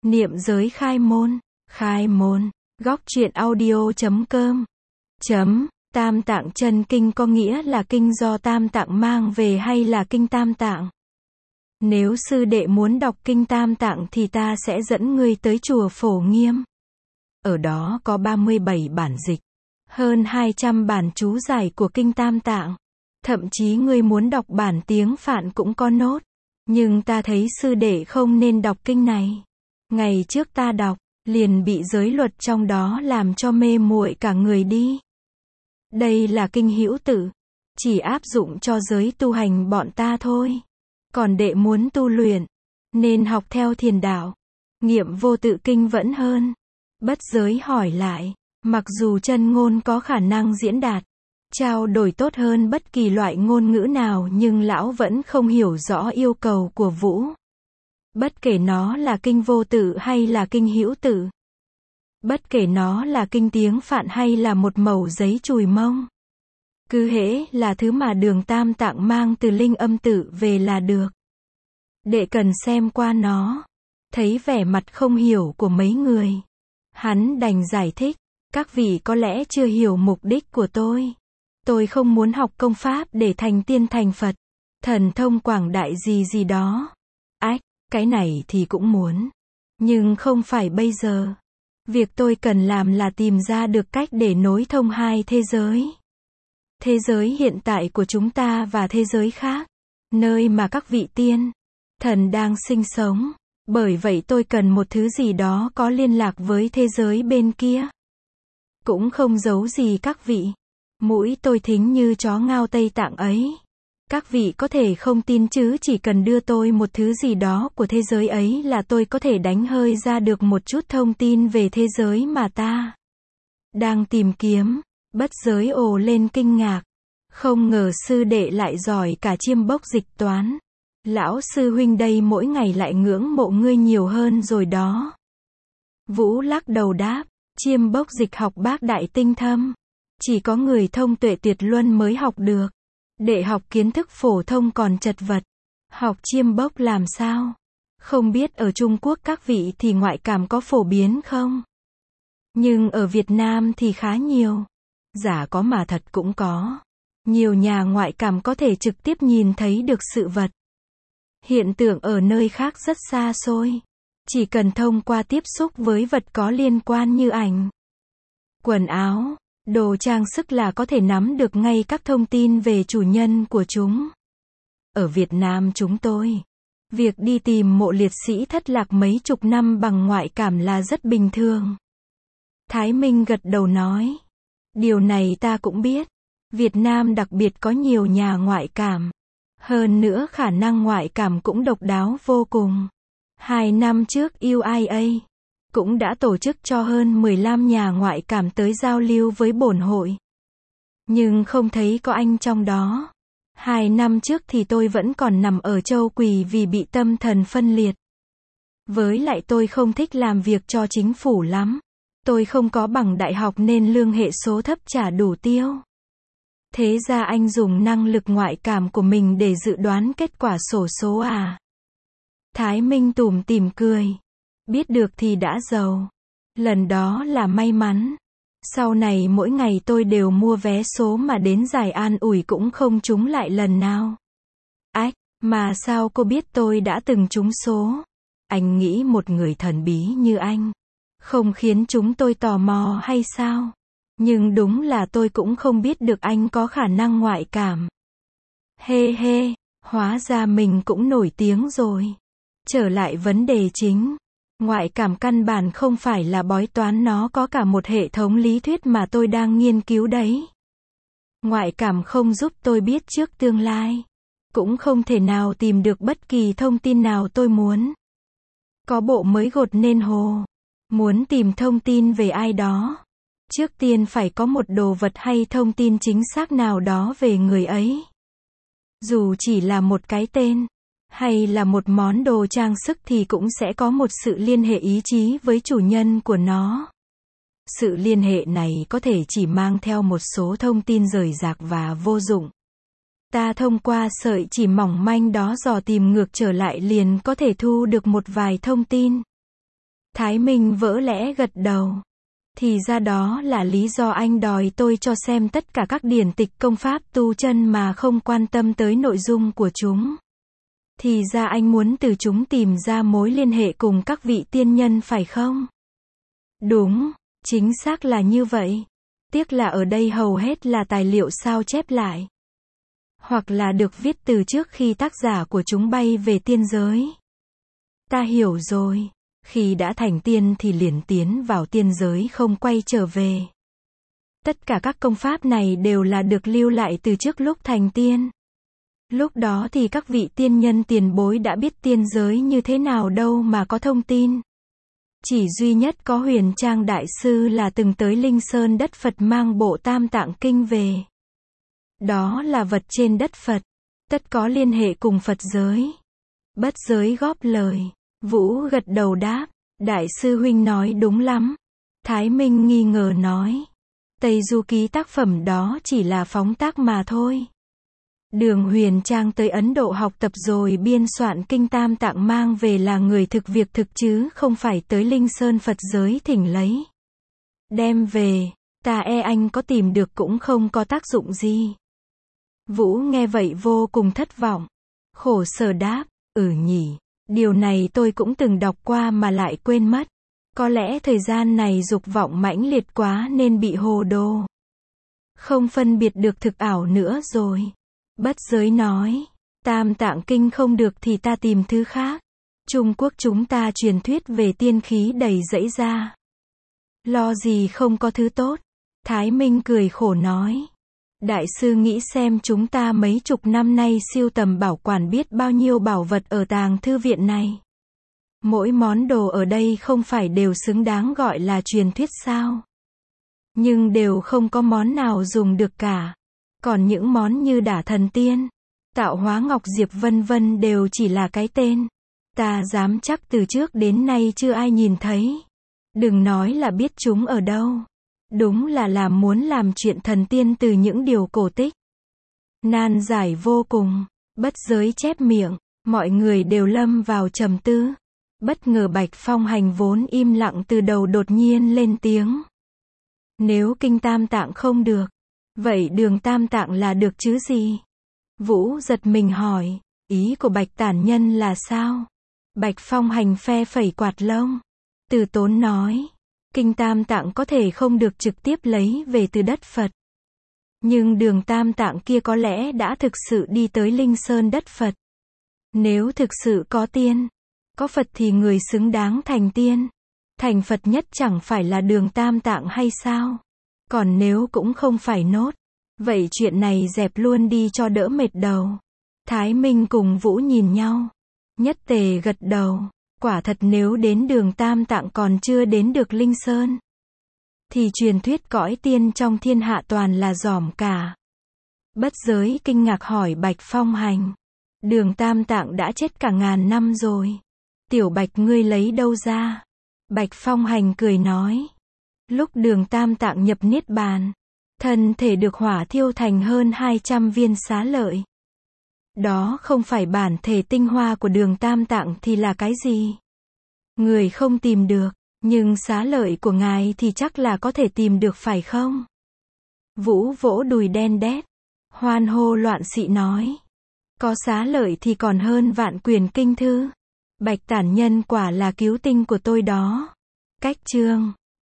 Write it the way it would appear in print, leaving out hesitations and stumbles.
Niệm giới khai môn, góc truyện audio.com. Tam Tạng Chân Kinh có nghĩa là kinh do Tam Tạng mang về hay là kinh Tam Tạng? Nếu sư đệ muốn đọc kinh Tam Tạng thì ta sẽ dẫn ngươi tới chùa Phổ Nghiêm. Ở đó có 37 bản dịch, hơn 200 bản chú giải của kinh Tam Tạng. Thậm chí ngươi muốn đọc bản tiếng Phạn cũng có nốt. Nhưng ta thấy sư đệ không nên đọc kinh này. Ngày trước ta đọc, liền bị giới luật trong đó làm cho mê muội cả người đi. Đây là kinh hữu tự, chỉ áp dụng cho giới tu hành bọn ta thôi. Còn đệ muốn tu luyện, nên học theo thiền đạo. Nghiệm vô tự kinh vẫn hơn. Bất giới hỏi lại, mặc dù chân ngôn có khả năng diễn đạt, trao đổi tốt hơn bất kỳ loại ngôn ngữ nào nhưng lão vẫn không hiểu rõ yêu cầu của Vũ. Bất kể nó là kinh vô tự hay là kinh hữu tự. Bất kể nó là kinh tiếng Phạn hay là một mẩu giấy chùi mông. Cứ hễ là thứ mà Đường Tam Tạng mang từ linh âm tự về là được. Đệ cần xem qua nó. Thấy vẻ mặt không hiểu của mấy người, hắn đành giải thích, các vị có lẽ chưa hiểu mục đích của tôi. Tôi không muốn học công pháp để thành tiên thành Phật, thần thông quảng đại gì đó. Ách, cái này thì cũng muốn. Nhưng không phải bây giờ. Việc tôi cần làm là tìm ra được cách để nối thông hai thế giới. Thế giới hiện tại của chúng ta và thế giới khác. Nơi mà các vị tiên, thần đang sinh sống. Bởi vậy tôi cần một thứ gì đó có liên lạc với thế giới bên kia. Cũng không giấu gì các vị. Mũi tôi thính như chó ngao Tây Tạng ấy. Các vị có thể không tin chứ chỉ cần đưa tôi một thứ gì đó của thế giới ấy là tôi có thể đánh hơi ra được một chút thông tin về thế giới mà ta đang tìm kiếm. Bất giới ồ lên kinh ngạc. Không ngờ sư đệ lại giỏi cả chiêm bốc dịch toán. Lão sư huynh đây mỗi ngày lại ngưỡng mộ ngươi nhiều hơn rồi đó. Vũ lắc đầu đáp, chiêm bốc dịch học bác đại tinh thâm. Chỉ có người thông tuệ tuyệt luân mới học được. Đệ học kiến thức phổ thông còn chật vật. Học chiêm bốc làm sao? Không biết ở Trung Quốc các vị thì ngoại cảm có phổ biến không? Nhưng ở Việt Nam thì khá nhiều. Giả có mà thật cũng có. Nhiều nhà ngoại cảm có thể trực tiếp nhìn thấy được sự vật. Hiện tượng ở nơi khác rất xa xôi. Chỉ cần thông qua tiếp xúc với vật có liên quan như ảnh, quần áo, đồ trang sức là có thể nắm được ngay các thông tin về chủ nhân của chúng. Ở Việt Nam chúng tôi, việc đi tìm mộ liệt sĩ thất lạc mấy chục năm bằng ngoại cảm là rất bình thường. Thái Minh gật đầu nói, điều này ta cũng biết. Việt Nam đặc biệt có nhiều nhà ngoại cảm. Hơn nữa khả năng ngoại cảm cũng độc đáo vô cùng. 2 năm trước UIA cũng đã tổ chức cho hơn 15 nhà ngoại cảm tới giao lưu với bổn hội. Nhưng không thấy có anh trong đó. 2 năm trước thì tôi vẫn còn nằm ở Châu Quỳ vì bị tâm thần phân liệt. Với lại tôi không thích làm việc cho chính phủ lắm. Tôi không có bằng đại học nên lương hệ số thấp trả đủ tiêu. Thế ra anh dùng năng lực ngoại cảm của mình để dự đoán kết quả xổ số à? Thái Minh tủm tỉm cười. Biết được thì đã giàu. Lần đó là may mắn. Sau này mỗi ngày tôi đều mua vé số mà đến giải an ủi cũng không trúng lại lần nào. Ách, mà sao cô biết tôi đã từng trúng số? Anh nghĩ một người thần bí như anh không khiến chúng tôi tò mò hay sao? Nhưng đúng là tôi cũng không biết được anh có khả năng ngoại cảm. Hê, hóa ra mình cũng nổi tiếng rồi. Trở lại vấn đề chính. Ngoại cảm căn bản không phải là bói toán, nó có cả một hệ thống lý thuyết mà tôi đang nghiên cứu đấy. Ngoại cảm không giúp tôi biết trước tương lai. Cũng không thể nào tìm được bất kỳ thông tin nào tôi muốn. Có bộ mới gột nên hồ. Muốn tìm thông tin về ai đó, trước tiên phải có một đồ vật hay thông tin chính xác nào đó về người ấy. Dù chỉ là một cái tên, hay là một món đồ trang sức thì cũng sẽ có một sự liên hệ ý chí với chủ nhân của nó. Sự liên hệ này có thể chỉ mang theo một số thông tin rời rạc và vô dụng. Ta thông qua sợi chỉ mỏng manh đó dò tìm ngược trở lại liền có thể thu được một vài thông tin. Thái Minh vỡ lẽ gật đầu. Thì ra đó là lý do anh đòi tôi cho xem tất cả các điển tịch công pháp tu chân mà không quan tâm tới nội dung của chúng. Thì ra anh muốn từ chúng tìm ra mối liên hệ cùng các vị tiên nhân phải không? Đúng, chính xác là như vậy. Tiếc là ở đây hầu hết là tài liệu sao chép lại. Hoặc là được viết từ trước khi tác giả của chúng bay về tiên giới. Ta hiểu rồi. Khi đã thành tiên thì liền tiến vào tiên giới không quay trở về. Tất cả các công pháp này đều là được lưu lại từ trước lúc thành tiên. Lúc đó thì các vị tiên nhân tiền bối đã biết tiên giới như thế nào đâu mà có thông tin. Chỉ duy nhất có Huyền Trang Đại Sư là từng tới Linh Sơn đất Phật mang bộ Tam Tạng Kinh về. Đó là vật trên đất Phật. Tất có liên hệ cùng Phật giới. Bất giới góp lời. Vũ gật đầu đáp. Đại sư huynh nói đúng lắm. Thái Minh nghi ngờ nói. Tây Du Ký tác phẩm đó chỉ là phóng tác mà thôi. Đường Huyền Trang tới Ấn Độ học tập rồi biên soạn kinh Tam Tạng mang về là người thực việc thực chứ không phải tới Linh Sơn Phật giới thỉnh lấy. Đem về, ta anh có tìm được cũng không có tác dụng gì. Vũ nghe vậy vô cùng thất vọng. Khổ sở đáp, nhỉ, điều này tôi cũng từng đọc qua mà lại quên mất. Có lẽ thời gian này dục vọng mãnh liệt quá nên bị hồ đồ. Không phân biệt được thực ảo nữa rồi. Bất giới nói, Tam Tạng Kinh không được thì ta tìm thứ khác. Trung Quốc chúng ta truyền thuyết về tiên khí đầy dẫy ra. Lo gì không có thứ tốt. Thái Minh cười khổ nói. Đại sư nghĩ xem chúng ta mấy chục năm nay siêu tầm bảo quản biết bao nhiêu bảo vật ở tàng thư viện này. Mỗi món đồ ở đây không phải đều xứng đáng gọi là truyền thuyết sao? Nhưng đều không có món nào dùng được cả. Còn những món như đả thần tiên, tạo hóa ngọc diệp vân vân đều chỉ là cái tên. Ta dám chắc từ trước đến nay chưa ai nhìn thấy. Đừng nói là biết chúng ở đâu. Đúng là muốn làm chuyện thần tiên từ những điều cổ tích. Nan giải vô cùng. Bất giới chép miệng. Mọi người đều lâm vào trầm tư. Bất ngờ Bạch Phong Hành vốn im lặng từ đầu đột nhiên lên tiếng. Nếu kinh Tam Tạng không được, vậy đường Tam Tạng là được chứ gì? Vũ giật mình hỏi, ý của Bạch Tản Nhân là sao? Bạch Phong Hành phe phẩy quạt lông. Từ Tốn nói, kinh Tam Tạng có thể không được trực tiếp lấy về từ đất Phật. Nhưng đường Tam Tạng kia có lẽ đã thực sự đi tới Linh Sơn đất Phật. Nếu thực sự có tiên, có Phật thì người xứng đáng thành tiên. Thành Phật nhất chẳng phải là đường Tam Tạng hay sao? Còn nếu cũng không phải nốt. Vậy chuyện này dẹp luôn đi cho đỡ mệt đầu. Thái Minh cùng Vũ nhìn nhau. Nhất Tề gật đầu. Quả thật nếu đến đường Tam Tạng còn chưa đến được Linh Sơn. Thì truyền thuyết cõi tiên trong thiên hạ toàn là giỏm cả. Bất giới kinh ngạc hỏi Bạch Phong Hành. Đường Tam Tạng đã chết cả ngàn năm rồi. Tiểu Bạch ngươi lấy đâu ra? Bạch Phong Hành cười nói. Lúc đường Tam Tạng nhập Niết Bàn, thân thể được hỏa thiêu thành hơn 200 viên xá lợi. Đó không phải bản thể tinh hoa của đường Tam Tạng thì là cái gì? Người không tìm được, nhưng xá lợi của ngài thì chắc là có thể tìm được phải không? Vũ vỗ đùi đen đét, hoan hô loạn xị nói. Có xá lợi thì còn hơn vạn quyển kinh thư. Bạch Tản Nhân quả là cứu tinh của tôi đó. Cách chương